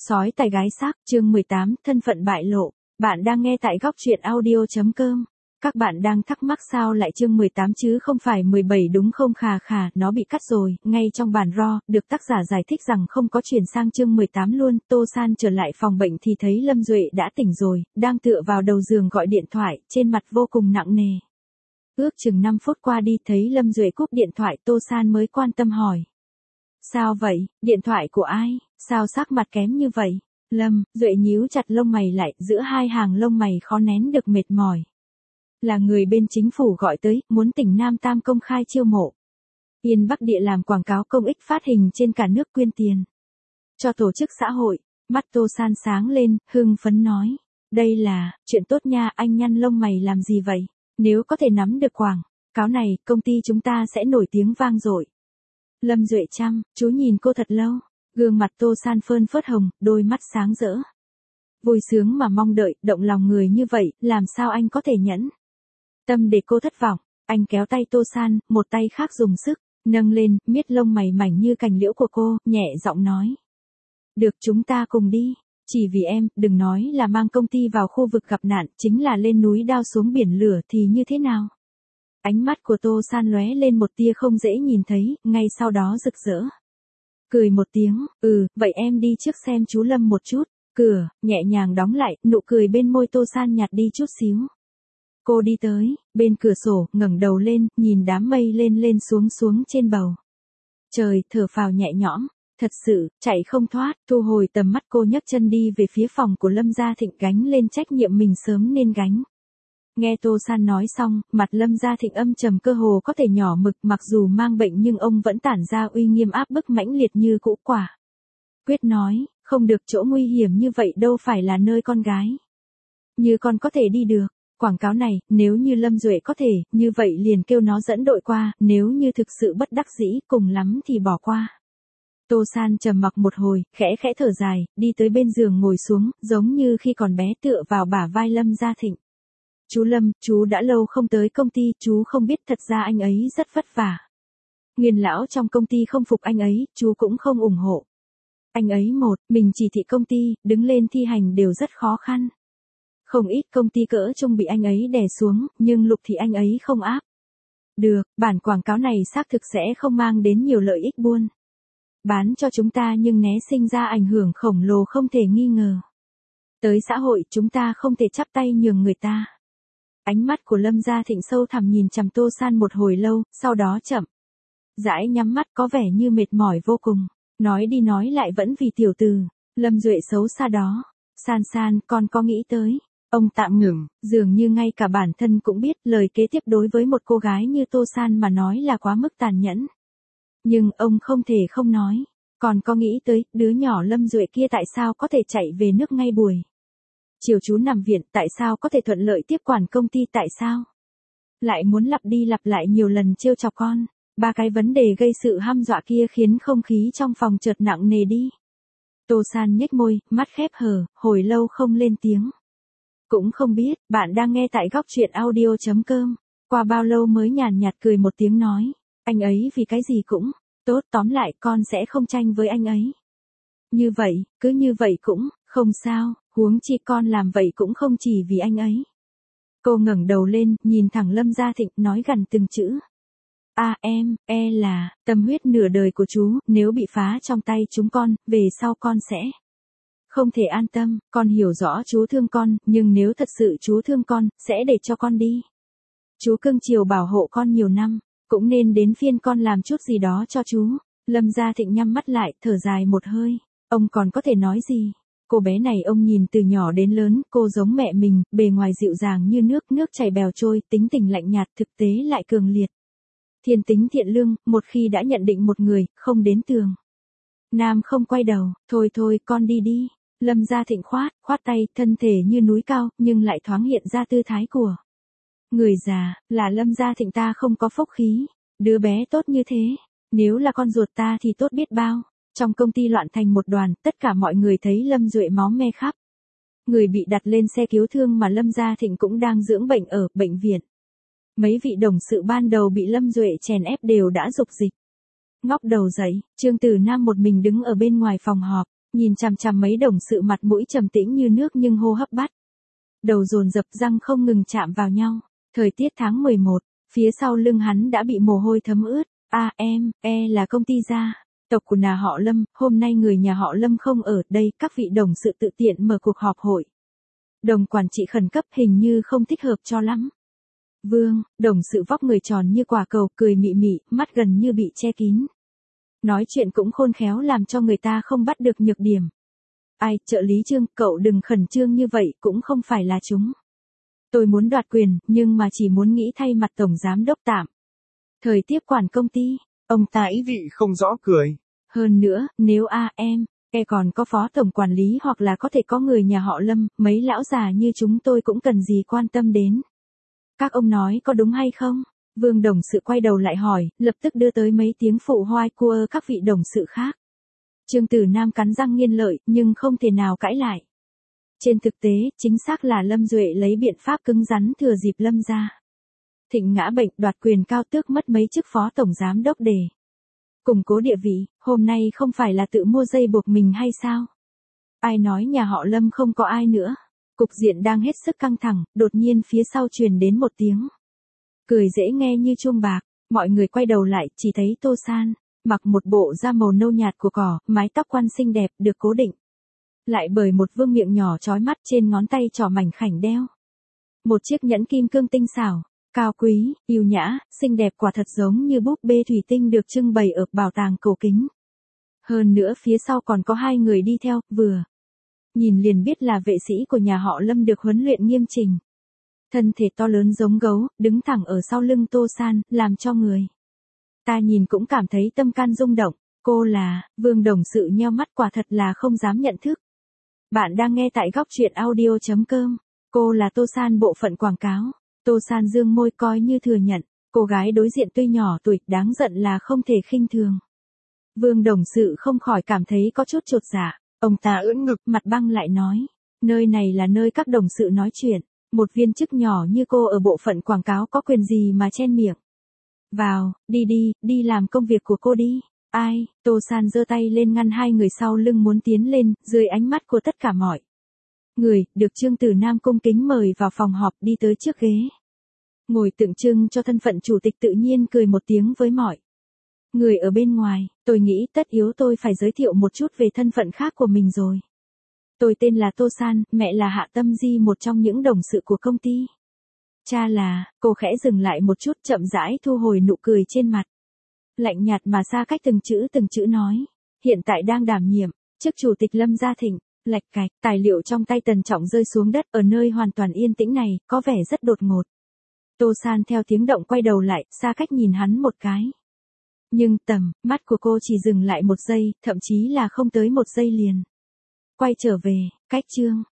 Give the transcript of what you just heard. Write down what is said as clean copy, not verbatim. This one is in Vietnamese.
Sói tài gái xác, chương 18, thân phận bại lộ. Bạn đang nghe tại góc truyện audio.com. Các bạn đang thắc mắc sao lại chương 18 chứ không phải 17 đúng không? Khà, nó bị cắt rồi. Ngay trong bản RAW, được tác giả giải thích rằng không có chuyển sang chương 18 luôn. Tô San trở lại phòng bệnh thì thấy Lâm Duệ đã tỉnh rồi, đang tựa vào đầu giường gọi điện thoại, trên mặt vô cùng nặng nề. Ước chừng 5 phút qua đi thấy Lâm Duệ cúp điện thoại, Tô San mới quan tâm hỏi. Sao vậy, điện thoại của ai, sao sắc mặt kém như vậy? Lâm Duệ nhíu chặt lông mày lại, giữa hai hàng lông mày khó nén được mệt mỏi. Là người bên chính phủ gọi tới, muốn tỉnh Nam Tam công khai chiêu mộ. Yên Bắc Địa làm quảng cáo công ích phát hình trên cả nước quyên tiền cho tổ chức xã hội. Mắt Tô San sáng lên, hưng phấn nói. Đây là chuyện tốt nha. Anh nhăn lông mày làm gì vậy? Nếu có thể nắm được quảng cáo này, công ty chúng ta sẽ nổi tiếng vang dội. Lâm Duệ chăm chú nhìn cô thật lâu, gương mặt Tô San phơn phớt hồng, đôi mắt sáng rỡ. Vui sướng mà mong đợi, động lòng người như vậy, làm sao anh có thể nhẫn tâm để cô thất vọng? Anh kéo tay Tô San, một tay khác dùng sức nâng lên, miết lông mày mảnh như cành liễu của cô, nhẹ giọng nói. Được, chúng ta cùng đi. Chỉ vì em, đừng nói là mang công ty vào khu vực gặp nạn, chính là lên núi đao xuống biển lửa thì như thế nào? Ánh mắt của Tô San lóe lên một tia không dễ nhìn thấy, ngay sau đó rực rỡ. Cười một tiếng, vậy em đi trước xem chú Lâm một chút. Cửa nhẹ nhàng đóng lại, nụ cười bên môi Tô San nhạt đi chút xíu. Cô đi tới bên cửa sổ, ngẩng đầu lên, nhìn đám mây lên xuống trên bầu trời, thở phào nhẹ nhõm. Thật sự, chạy không thoát. Thu hồi tầm mắt, cô nhấc chân đi về phía phòng của Lâm Gia Thịnh, gánh lên trách nhiệm mình sớm nên gánh. Nghe Tô San nói xong, mặt Lâm Gia Thịnh âm trầm cơ hồ có thể nhỏ mực, mặc dù mang bệnh nhưng ông vẫn tản ra uy nghiêm áp bức mãnh liệt như cũ. Quả quyết nói, không được, chỗ nguy hiểm như vậy đâu phải là nơi con gái như con có thể đi được. Quảng cáo này, nếu như Lâm Duệ có thể, như vậy liền kêu nó dẫn đội qua, nếu như thực sự bất đắc dĩ, cùng lắm thì bỏ qua. Tô San trầm mặc một hồi, khẽ thở dài, đi tới bên giường ngồi xuống, giống như khi còn bé tựa vào bả vai Lâm Gia Thịnh. Chú Lâm, chú đã lâu không tới công ty, chú không biết thật ra anh ấy rất vất vả. Nguyên lão trong công ty không phục anh ấy, chú cũng không ủng hộ. Anh ấy mình chỉ thị công ty, đứng lên thi hành đều rất khó khăn. Không ít công ty cỡ trung bị anh ấy đè xuống, nhưng lục thì anh ấy không áp được. Bản quảng cáo này xác thực sẽ không mang đến nhiều lợi ích buôn bán cho chúng ta, nhưng né sinh ra ảnh hưởng khổng lồ không thể nghi ngờ. Tới xã hội, chúng ta không thể chắp tay nhường người ta. Ánh mắt của Lâm Gia Thịnh sâu thẳm nhìn chằm Tô San một hồi lâu, sau đó chậm rãi nhắm mắt, có vẻ như mệt mỏi vô cùng. Nói đi nói lại vẫn vì tiểu tử Lâm Duệ xấu xa đó. San, con có nghĩ tới. Ông tạm ngừng, dường như ngay cả bản thân cũng biết lời kế tiếp đối với một cô gái như Tô San mà nói là quá mức tàn nhẫn. Nhưng ông không thể không nói. Còn có nghĩ tới, đứa nhỏ Lâm Duệ kia tại sao có thể chạy về nước ngay buổi chiều chú nằm viện, tại sao có thể thuận lợi tiếp quản công ty, tại sao lại muốn lặp đi lặp lại nhiều lần trêu chọc con. Ba cái vấn đề gây sự hăm dọa kia khiến không khí trong phòng chợt nặng nề đi. Tô San nhếch môi, mắt khép hờ, hồi lâu không lên tiếng. Cũng không biết, bạn đang nghe tại góc truyện audio.com. Qua bao lâu mới nhàn nhạt cười một tiếng nói. Anh ấy vì cái gì cũng tốt, tóm lại con sẽ không tranh với anh ấy. Như vậy, cứ như vậy cũng không sao, huống chi con làm vậy cũng không chỉ vì anh ấy. Cô ngẩng đầu lên, nhìn thẳng Lâm Gia Thịnh, nói gần từng chữ. Em, là tâm huyết nửa đời của chú, nếu bị phá trong tay chúng con, về sau con sẽ không thể an tâm. Con hiểu rõ chú thương con, nhưng nếu thật sự chú thương con, sẽ để cho con đi. Chú cưng chiều bảo hộ con nhiều năm, cũng nên đến phiên con làm chút gì đó cho chú. Lâm Gia Thịnh nhắm mắt lại, thở dài một hơi. Ông còn có thể nói gì? Cô bé này ông nhìn từ nhỏ đến lớn, cô giống mẹ mình, bề ngoài dịu dàng như nước chảy bèo trôi, tính tình lạnh nhạt, thực tế lại cường liệt. Thiên tính thiện lương, một khi đã nhận định một người, không đến tường nam không quay đầu. Thôi, con đi đi. Lâm Gia Thịnh khoát tay, thân thể như núi cao, nhưng lại thoáng hiện ra tư thái của người già. Là Lâm Gia Thịnh ta không có phúc khí. Đứa bé tốt như thế, nếu là con ruột ta thì tốt biết bao. Trong công ty loạn thành một đoàn, tất cả mọi người thấy Lâm Duệ máu me khắp người, bị đặt lên xe cứu thương mà Lâm Gia Thịnh cũng đang dưỡng bệnh ở bệnh viện. Mấy vị đồng sự ban đầu bị Lâm Duệ chèn ép đều đã rục dịch ngóc đầu dậy. Trương Tử Nam một mình đứng ở bên ngoài phòng họp, Nhìn chằm chằm mấy đồng sự mặt mũi trầm tĩnh như nước nhưng hô hấp bắt. Đầu dồn dập răng không ngừng chạm vào nhau. Thời tiết tháng 11, phía sau lưng hắn đã bị mồ hôi thấm ướt. Là công ty gia tộc của nhà họ Lâm, hôm nay người nhà họ Lâm không ở đây, các vị đồng sự tự tiện mở cuộc họp hội. Đồng quản trị khẩn cấp hình như không thích hợp cho lắm. Vương, đồng sự vóc người tròn như quả cầu, cười mị mị, mắt gần như bị che kín. Nói chuyện cũng khôn khéo làm cho người ta không bắt được nhược điểm. Ai, trợ lý Trương, cậu đừng khẩn trương như vậy, cũng không phải là chúng. Tôi muốn đoạt quyền, nhưng mà chỉ muốn nghĩ thay mặt tổng giám đốc tạm thời tiếp quản công ty. Ông ta ý vị không rõ cười. Hơn nữa, nếu còn có phó tổng quản lý hoặc là có thể có người nhà họ Lâm, mấy lão già như chúng tôi cũng cần gì quan tâm đến. Các ông nói có đúng hay không? Vương đồng sự quay đầu lại hỏi, lập tức đưa tới mấy tiếng phụ hoai cua các vị đồng sự khác. Trương Tử Nam cắn răng nghiến lợi, nhưng không thể nào cãi lại. Trên thực tế, chính xác là Lâm Duệ lấy biện pháp cứng rắn thừa dịp Lâm ra Thịnh ngã bệnh, đoạt quyền cao tước, mất mấy chức phó tổng giám đốc để củng cố địa vị. Hôm nay không phải là tự mua dây buộc mình hay sao? Ai nói nhà họ Lâm không có ai nữa? Cục diện đang hết sức căng thẳng, đột nhiên phía sau truyền đến một tiếng cười dễ nghe như chuông bạc. Mọi người quay đầu lại, chỉ thấy Tô San mặc một bộ da màu nâu nhạt của cỏ, mái tóc quăn xinh đẹp được cố định lại bởi một vương miệng nhỏ chói mắt, trên ngón tay trỏ mảnh khảnh đeo một chiếc nhẫn kim cương tinh xảo, cao quý, yêu nhã, xinh đẹp quả thật giống như búp bê thủy tinh được trưng bày ở bảo tàng cổ kính. Hơn nữa phía sau còn có hai người đi theo, vừa nhìn liền biết là vệ sĩ của nhà họ Lâm được huấn luyện nghiêm chỉnh. Thân thể to lớn giống gấu, đứng thẳng ở sau lưng Tô San, làm cho người ta nhìn cũng cảm thấy tâm can rung động. Cô là, Vương đồng sự nheo mắt, quả thật là không dám nhận thức. Bạn đang nghe tại góc truyện audio.com. Cô là Tô San bộ phận quảng cáo. Tô San dương môi coi như thừa nhận. Cô gái đối diện tuy nhỏ tuổi, đáng giận là không thể khinh thường. Vương đồng sự không khỏi cảm thấy có chút chột dạ. Ông ta ưỡn ngực, mặt băng lại nói. Nơi này là nơi các đồng sự nói chuyện. Một viên chức nhỏ như cô ở bộ phận quảng cáo có quyền gì mà chen miệng. Vào, đi làm công việc của cô đi. Ai? Tô San giơ tay lên ngăn hai người sau lưng muốn tiến lên, dưới ánh mắt của tất cả mọi người, được Trương Tử Nam cung kính mời vào phòng họp, đi tới trước ghế. Ngồi tượng trưng cho thân phận chủ tịch, tự nhiên cười một tiếng với mọi người ở bên ngoài. Tôi nghĩ tất yếu tôi phải giới thiệu một chút về thân phận khác của mình rồi. Tôi tên là Tô San, mẹ là Hạ Tâm Di, một trong những đồng sự của công ty. Cha là, cô khẽ dừng lại một chút, chậm rãi thu hồi nụ cười trên mặt. Lạnh nhạt mà xa cách từng chữ nói. Hiện tại đang đảm nhiệm chức chủ tịch Lâm Gia Thịnh. Lạch cạch, tài liệu trong tay Tần Trọng rơi xuống đất, ở nơi hoàn toàn yên tĩnh này, có vẻ rất đột ngột. Tô San theo tiếng động quay đầu lại, xa cách nhìn hắn một cái. Nhưng tầm mắt của cô chỉ dừng lại một giây, thậm chí là không tới một giây liền. Quay trở về, cách chương